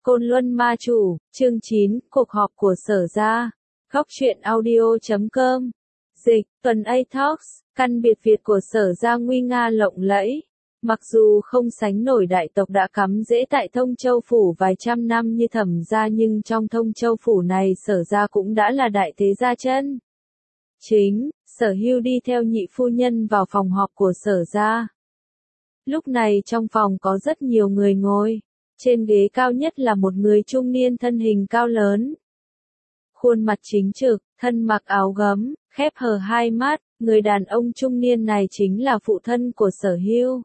Côn Luân Ma Chủ, chương 9, cuộc họp của Sở Gia. Góc truyện audio.com. Dịch, Tuần A Talks, căn biệt Việt của Sở Gia nguy nga lộng lẫy. Mặc dù không sánh nổi đại tộc đã cắm rễ tại Thông Châu Phủ vài trăm năm như Thẩm gia, nhưng trong Thông Châu Phủ này Sở Gia cũng đã là đại thế gia chân chính. Sở Hưu đi theo nhị phu nhân vào phòng họp của Sở Gia. Lúc này trong phòng có rất nhiều người ngồi. Trên ghế cao nhất là một người trung niên thân hình cao lớn. Khuôn mặt chính trực, thân mặc áo gấm, khép hờ hai mắt. Người đàn ông trung niên này chính là phụ thân của Sở Hưu,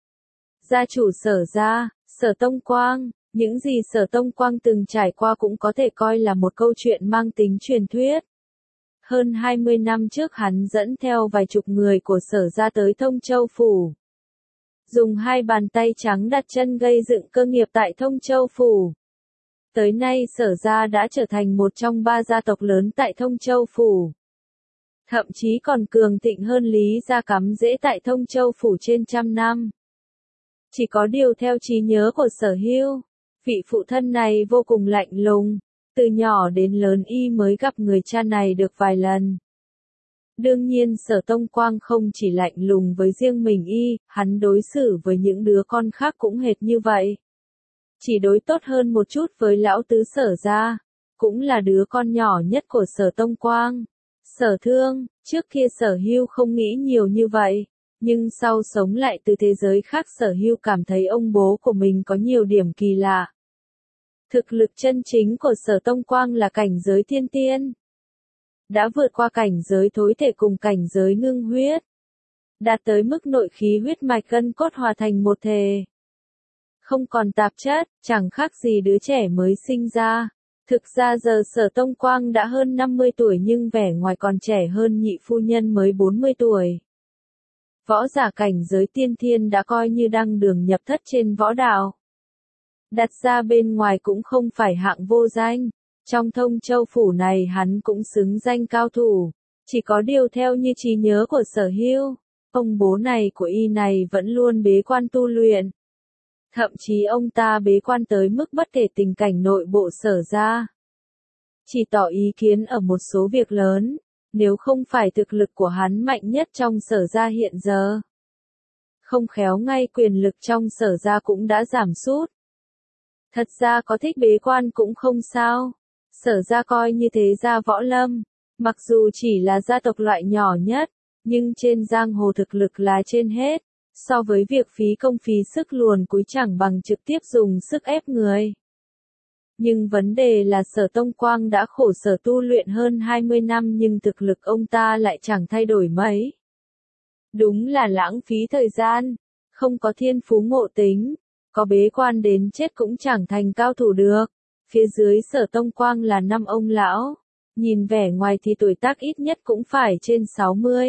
gia chủ Sở Gia, Sở Tông Quang. Những gì Sở Tông Quang từng trải qua cũng có thể coi là một câu chuyện mang tính truyền thuyết. Hơn 20 năm trước hắn dẫn theo vài chục người của Sở Gia tới Thông Châu Phủ. Dùng hai bàn tay trắng đặt chân gây dựng cơ nghiệp tại Thông Châu Phủ. Tới nay Sở Gia đã trở thành một trong ba gia tộc lớn tại Thông Châu Phủ. Thậm chí còn cường thịnh hơn Lý gia cắm rễ tại Thông Châu Phủ trên trăm năm. Chỉ có điều theo trí nhớ của Sở Hưu, vị phụ thân này vô cùng lạnh lùng. Từ nhỏ đến lớn y mới gặp người cha này được vài lần. Đương nhiên Sở Tông Quang không chỉ lạnh lùng với riêng mình y, hắn đối xử với những đứa con khác cũng hệt như vậy. Chỉ đối tốt hơn một chút với lão tứ Sở Gia, cũng là đứa con nhỏ nhất của Sở Tông Quang. Sở Thương, trước kia Sở Hưu không nghĩ nhiều như vậy, nhưng sau sống lại từ thế giới khác Sở Hưu cảm thấy ông bố của mình có nhiều điểm kỳ lạ. Thực lực chân chính của Sở Tông Quang là cảnh giới thiên tiên. Đã vượt qua cảnh giới thối thể cùng cảnh giới ngưng huyết. Đạt tới mức nội khí huyết mạch gân cốt hòa thành một thể. Không còn tạp chất, chẳng khác gì đứa trẻ mới sinh ra. Thực ra giờ Sở Tông Quang đã hơn 50 tuổi nhưng vẻ ngoài còn trẻ hơn nhị phu nhân mới 40 tuổi. Võ giả cảnh giới tiên thiên đã coi như đăng đường nhập thất trên võ đạo. Đặt ra bên ngoài cũng không phải hạng vô danh. Trong Thông Châu Phủ này hắn cũng xứng danh cao thủ. Chỉ có điều theo như trí nhớ của Sở Hưu, ông bố này của y này vẫn luôn bế quan tu luyện. Thậm chí ông ta bế quan tới mức bất kể tình cảnh nội bộ Sở Gia. Chỉ tỏ ý kiến ở một số việc lớn, nếu không phải thực lực của hắn mạnh nhất trong Sở Gia hiện giờ. Không khéo ngay quyền lực trong Sở Gia cũng đã giảm sút. Thật ra có thích bế quan cũng không sao. Sở Gia coi như thế gia võ lâm, mặc dù chỉ là gia tộc loại nhỏ nhất, nhưng trên giang hồ thực lực là trên hết, so với việc phí công phí sức luồn cúi chẳng bằng trực tiếp dùng sức ép người. Nhưng vấn đề là Sở Tông Quang đã khổ sở tu luyện hơn 20 năm nhưng thực lực ông ta lại chẳng thay đổi mấy. Đúng là lãng phí thời gian, không có thiên phú ngộ tính, có bế quan đến chết cũng chẳng thành cao thủ được. Phía dưới Sở Tông Quang là 5 ông lão, nhìn vẻ ngoài thì tuổi tác ít nhất cũng phải trên 60.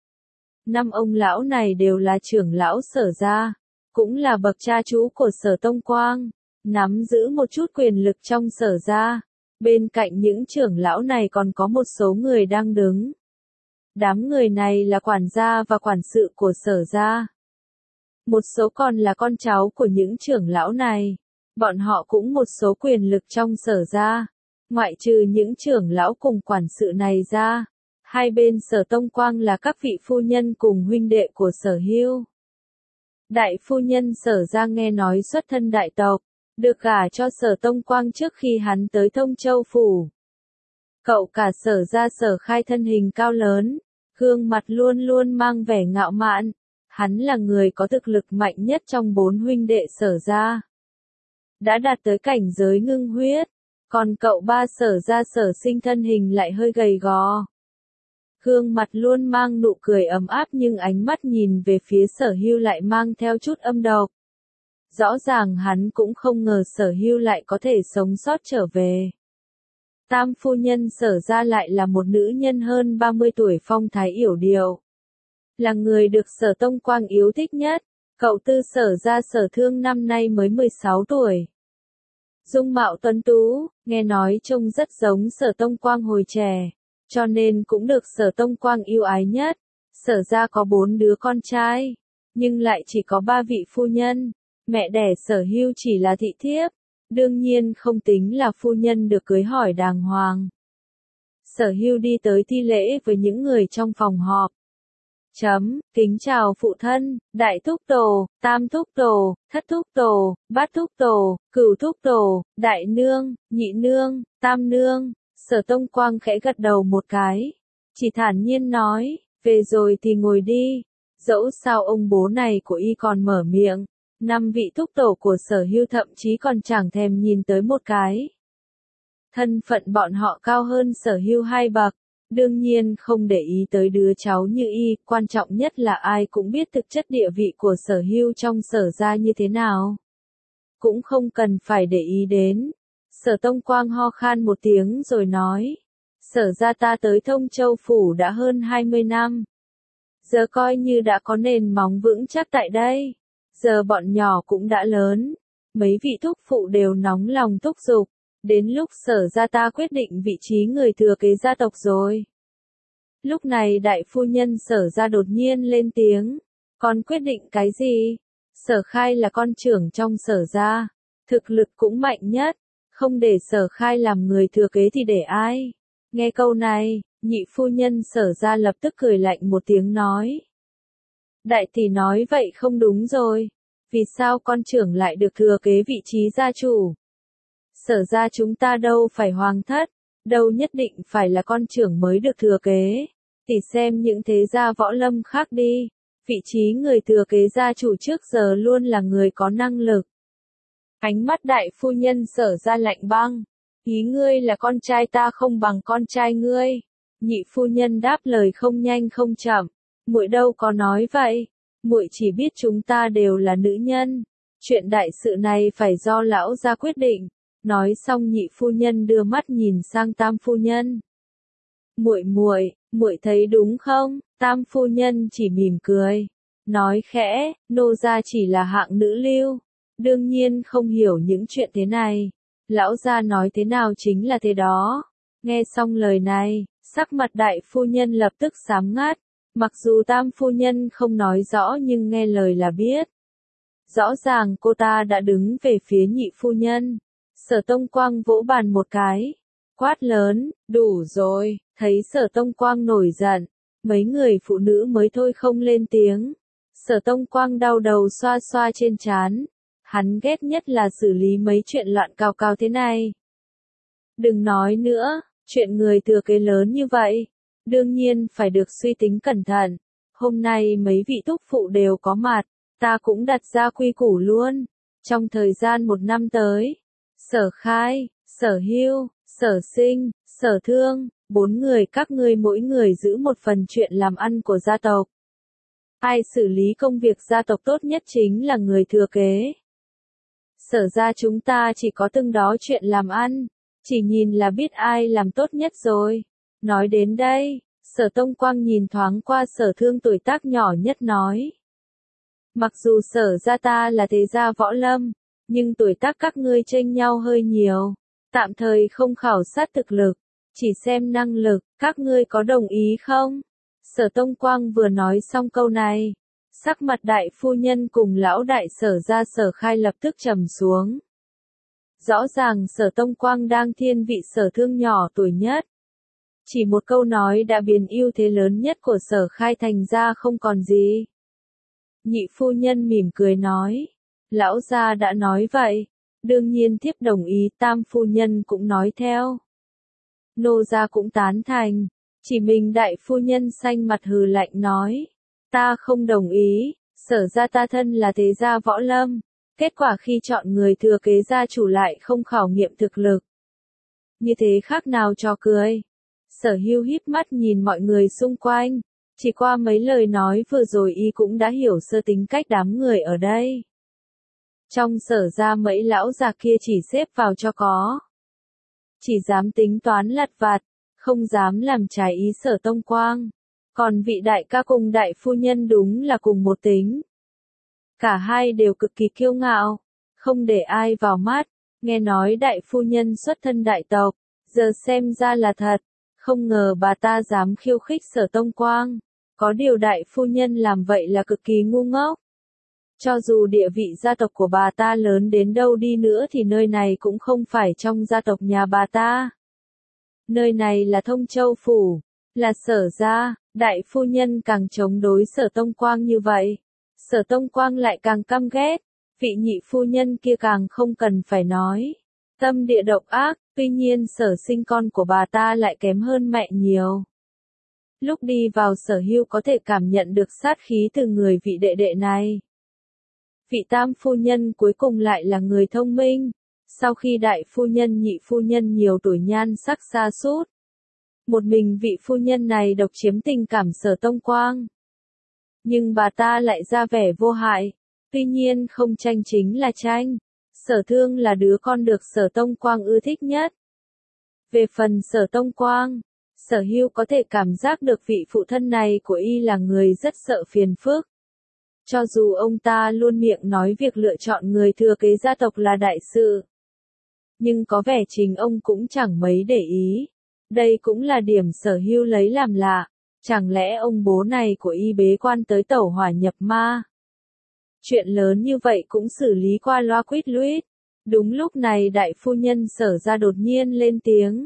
5 ông lão này đều là trưởng lão Sở Gia, cũng là bậc cha chú của Sở Tông Quang, nắm giữ một chút quyền lực trong Sở Gia. Bên cạnh những trưởng lão này còn có một số người đang đứng. Đám người này là quản gia và quản sự của Sở Gia. Một số còn là con cháu của những trưởng lão này. Bọn họ cũng một số quyền lực trong Sở Gia. Ngoại trừ những trưởng lão cùng quản sự này ra, hai bên Sở Tông Quang là các vị phu nhân cùng huynh đệ của Sở Hưu. Đại phu nhân Sở Gia nghe nói xuất thân đại tộc, được gả cho Sở Tông Quang trước khi hắn tới Thông Châu Phủ. Cậu cả Sở Gia Sở Khai thân hình cao lớn, gương mặt luôn luôn mang vẻ ngạo mạn. Hắn là người có thực lực mạnh nhất trong 4 huynh đệ Sở Gia. Đã đạt tới cảnh giới ngưng huyết, còn cậu ba Sở Gia Sở Sinh thân hình lại hơi gầy gò. Gương mặt luôn mang nụ cười ấm áp nhưng ánh mắt nhìn về phía Sở Hưu lại mang theo chút âm độc. Rõ ràng hắn cũng không ngờ Sở Hưu lại có thể sống sót trở về. Tam phu nhân Sở Gia lại là một nữ nhân hơn 30 tuổi phong thái yểu điệu. Là người được Sở Tông Quang yêu thích nhất. Cậu tư Sở Gia Sở Thương năm nay mới 16 tuổi. Dung mạo tuấn tú, nghe nói trông rất giống Sở Tông Quang hồi trẻ, cho nên cũng được Sở Tông Quang yêu ái nhất. Sở Gia có 4 đứa con trai, nhưng lại chỉ có 3 vị phu nhân. Mẹ đẻ Sở Hưu chỉ là thị thiếp. đương nhiên không tính là phu nhân được cưới hỏi đàng hoàng. Sở Hưu đi tới thi lễ với những người trong phòng họp. Kính chào phụ thân, đại thúc tổ, tam thúc tổ, thất thúc tổ, bát thúc tổ, cửu thúc tổ, đại nương, nhị nương, tam nương. Sở Tông Quang khẽ gật đầu một cái, chỉ thản nhiên nói, về rồi thì ngồi đi. Dẫu sao ông bố này của y còn mở miệng, 5 vị thúc tổ của Sở Hưu thậm chí còn chẳng thèm nhìn tới một cái. Thân phận bọn họ cao hơn Sở Hưu 2 bậc, đương nhiên không để ý tới đứa cháu như y, quan trọng nhất là ai cũng biết thực chất địa vị của Sở Hưu trong Sở gia như thế nào. Cũng không cần phải để ý đến. Sở Tông Quang ho khan một tiếng rồi nói, Sở gia ta tới Thông Châu Phủ đã hơn 20 năm. Giờ coi như đã có nền móng vững chắc tại đây. Giờ bọn nhỏ cũng đã lớn. Mấy vị thúc phụ đều nóng lòng thúc giục. Đến lúc Sở gia ta quyết định vị trí người thừa kế gia tộc rồi. Lúc này đại phu nhân Sở gia đột nhiên lên tiếng. Con quyết định cái gì? Sở Khai là con trưởng trong Sở gia. Thực lực cũng mạnh nhất. Không để Sở Khai làm người thừa kế thì để ai? Nghe câu này, nhị phu nhân Sở gia lập tức cười lạnh một tiếng nói. Đại tỷ nói vậy không đúng rồi. Vì sao con trưởng lại được thừa kế vị trí gia chủ? Sở gia chúng ta đâu phải hoàng thất, đâu nhất định phải là con trưởng mới được thừa kế. Tỷ xem những thế gia võ lâm khác đi. Vị trí người thừa kế gia chủ trước giờ luôn là người có năng lực. Ánh mắt đại phu nhân Sở gia lạnh băng. Ý ngươi là con trai ta không bằng con trai ngươi. Nhị phu nhân đáp lời không nhanh không chậm. Muội đâu có nói vậy. Muội chỉ biết chúng ta đều là nữ nhân. Chuyện đại sự này phải do lão gia quyết định. Nói xong nhị phu nhân đưa mắt nhìn sang tam phu nhân. Muội thấy đúng không? Tam phu nhân chỉ mỉm cười. Nói khẽ, nô gia chỉ là hạng nữ lưu. Đương nhiên không hiểu những chuyện thế này. Lão gia nói thế nào chính là thế đó. Nghe xong lời này, sắc mặt đại phu nhân lập tức xám ngắt. Mặc dù tam phu nhân không nói rõ nhưng nghe lời là biết. Rõ ràng cô ta đã đứng về phía nhị phu nhân. Sở Tông Quang vỗ bàn một cái. Quát lớn, đủ rồi, thấy Sở Tông Quang nổi giận. Mấy người phụ nữ mới thôi không lên tiếng. Sở Tông Quang đau đầu xoa xoa trên trán. Hắn ghét nhất là xử lý mấy chuyện loạn cào cào thế này. Đừng nói nữa, chuyện người thừa kế lớn như vậy. Đương nhiên phải được suy tính cẩn thận. Hôm nay mấy vị thúc phụ đều có mặt. Ta cũng đặt ra quy củ luôn. Trong thời gian 1 năm tới. Sở Khai, Sở Hưu, Sở Sinh, Sở Thương, 4 người các ngươi mỗi người giữ một phần chuyện làm ăn của gia tộc. Ai xử lý công việc gia tộc tốt nhất chính là người thừa kế. Sở gia chúng ta chỉ có từng đó chuyện làm ăn, chỉ nhìn là biết ai làm tốt nhất rồi. Nói đến đây, Sở Tông Quang nhìn thoáng qua Sở Thương tuổi tác nhỏ nhất nói. Mặc dù Sở gia ta là thế gia võ lâm, nhưng tuổi tác các ngươi chênh nhau hơi nhiều, tạm thời không khảo sát thực lực, chỉ xem năng lực, các ngươi có đồng ý không? Sở Tông Quang vừa nói xong câu này, sắc mặt đại phu nhân cùng lão đại Sở gia Sở Khai lập tức trầm xuống. Rõ ràng Sở Tông Quang đang thiên vị Sở Thương nhỏ tuổi nhất. Chỉ một câu nói đã biến ưu thế lớn nhất của Sở Khai thành ra không còn gì. Nhị phu nhân mỉm cười nói. Lão gia đã nói vậy. Đương nhiên thiếp đồng ý, tam phu nhân cũng nói theo. Nô gia cũng tán thành. Chỉ mình đại phu nhân xanh mặt hừ lạnh nói. Ta không đồng ý, Sở gia ta thân là thế gia võ lâm. Kết quả khi chọn người thừa kế gia chủ lại không khảo nghiệm thực lực. Như thế khác nào trò cười. Sở Hưu híp mắt nhìn mọi người xung quanh. Chỉ qua mấy lời nói vừa rồi y cũng đã hiểu sơ tính cách đám người ở đây. Trong Sở gia mấy lão già kia chỉ xếp vào cho có. Chỉ dám tính toán lặt vặt, không dám làm trái ý Sở Tông Quang. Còn vị đại ca cùng đại phu nhân đúng là cùng một tính. Cả hai đều cực kỳ kiêu ngạo, không để ai vào mắt. Nghe nói đại phu nhân xuất thân đại tộc, giờ xem ra là thật. Không ngờ bà ta dám khiêu khích Sở Tông Quang. Có điều đại phu nhân làm vậy là cực kỳ ngu ngốc. Cho dù địa vị gia tộc của bà ta lớn đến đâu đi nữa thì nơi này cũng không phải trong gia tộc nhà bà ta. Nơi này là Thông Châu Phủ, là Sở gia. Đại phu nhân càng chống đối Sở Tông Quang như vậy, Sở Tông Quang lại càng căm ghét. Vị nhị phu nhân kia càng không cần phải nói. Tâm địa độc ác, tuy nhiên Sở sinh con của bà ta lại kém hơn mẹ nhiều. Lúc đi vào Sở Hưu có thể cảm nhận được sát khí từ người vị đệ đệ này. Vị tam phu nhân cuối cùng lại là người thông minh. Sau khi đại phu nhân nhị phu nhân nhiều tuổi nhan sắc sa sút, một mình vị phu nhân này độc chiếm tình cảm Sở Tông Quang. Nhưng bà ta lại ra vẻ vô hại. Tuy nhiên không tranh chính là tranh. Sở Thương là đứa con được Sở Tông Quang ưa thích nhất. Về phần Sở Tông Quang, Sở Hưu có thể cảm giác được vị phụ thân này của y là người rất sợ phiền phức. Cho dù ông ta luôn miệng nói việc lựa chọn người thừa kế gia tộc là đại sự, nhưng có vẻ chính ông cũng chẳng mấy để ý. Đây cũng là điểm Sở Hưu lấy làm lạ. Chẳng lẽ ông bố này của y bế quan tới tẩu hỏa nhập ma? Chuyện lớn như vậy cũng xử lý qua loa quýt luít. Đúng lúc này đại phu nhân Sở gia đột nhiên lên tiếng.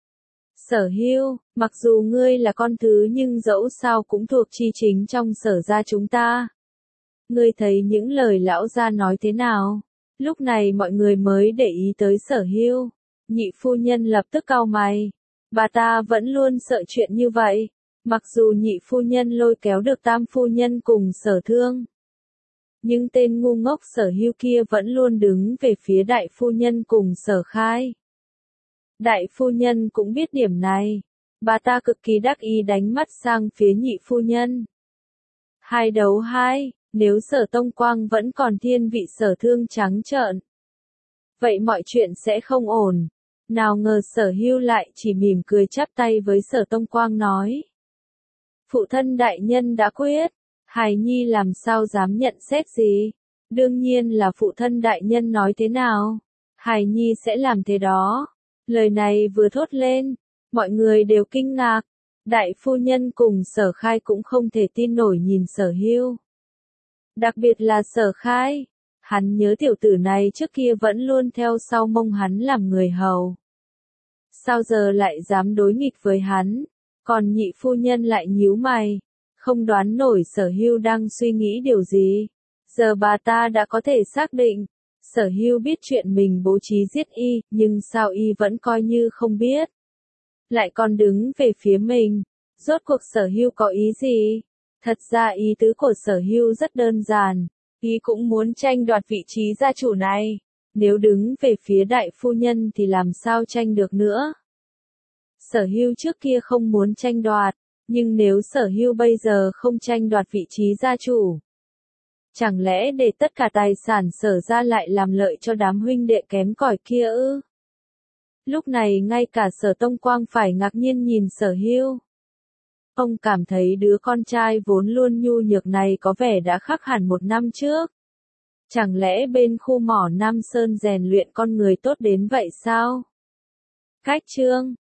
Sở Hưu, mặc dù ngươi là con thứ nhưng dẫu sao cũng thuộc chi chính trong Sở gia chúng ta. Ngươi thấy những lời lão gia nói thế nào? Lúc này mọi người mới để ý tới Sở Hưu. Nhị phu nhân lập tức cau mày. Bà ta vẫn luôn sợ chuyện như vậy. Mặc dù nhị phu nhân lôi kéo được tam phu nhân cùng Sở Thương, nhưng tên ngu ngốc Sở Hưu kia vẫn luôn đứng về phía đại phu nhân cùng Sở Khai. Đại phu nhân cũng biết điểm này. Bà ta cực kỳ đắc ý đánh mắt sang phía nhị phu nhân. 2 đấu 2, nếu Sở Tông Quang vẫn còn thiên vị Sở Thương trắng trợn, vậy mọi chuyện sẽ không ổn. Nào ngờ Sở Hưu lại chỉ mỉm cười chắp tay với Sở Tông Quang nói. Phụ thân đại nhân đã quyết, hài nhi làm sao dám nhận xét gì. Đương nhiên là phụ thân đại nhân nói thế nào, hài nhi sẽ làm thế đó. Lời này vừa thốt lên, mọi người đều kinh ngạc. Đại phu nhân cùng Sở Khai cũng không thể tin nổi nhìn Sở Hưu. Đặc biệt là Sở Khai, hắn nhớ tiểu tử này trước kia vẫn luôn theo sau mông hắn làm người hầu. Sao giờ lại dám đối nghịch với hắn? Còn nhị phu nhân lại nhíu mày, không đoán nổi Sở Hưu đang suy nghĩ điều gì. Giờ bà ta đã có thể xác định, Sở Hưu biết chuyện mình bố trí giết y, nhưng sao y vẫn coi như không biết. Lại còn đứng về phía mình, rốt cuộc Sở Hưu có ý gì? Thật ra ý tứ của Sở Hưu rất đơn giản, y cũng muốn tranh đoạt vị trí gia chủ này. Nếu đứng về phía đại phu nhân thì làm sao tranh được nữa? Sở Hưu trước kia không muốn tranh đoạt, nhưng nếu Sở Hưu bây giờ không tranh đoạt vị trí gia chủ, chẳng lẽ để tất cả tài sản Sở gia lại làm lợi cho đám huynh đệ kém cỏi kia ư? Lúc này ngay cả Sở Tông Quang phải ngạc nhiên nhìn Sở Hưu. Ông cảm thấy đứa con trai vốn luôn nhu nhược này có vẻ đã khác hẳn 1 năm trước. Chẳng lẽ bên khu mỏ Nam Sơn rèn luyện con người tốt đến vậy sao? Cách chương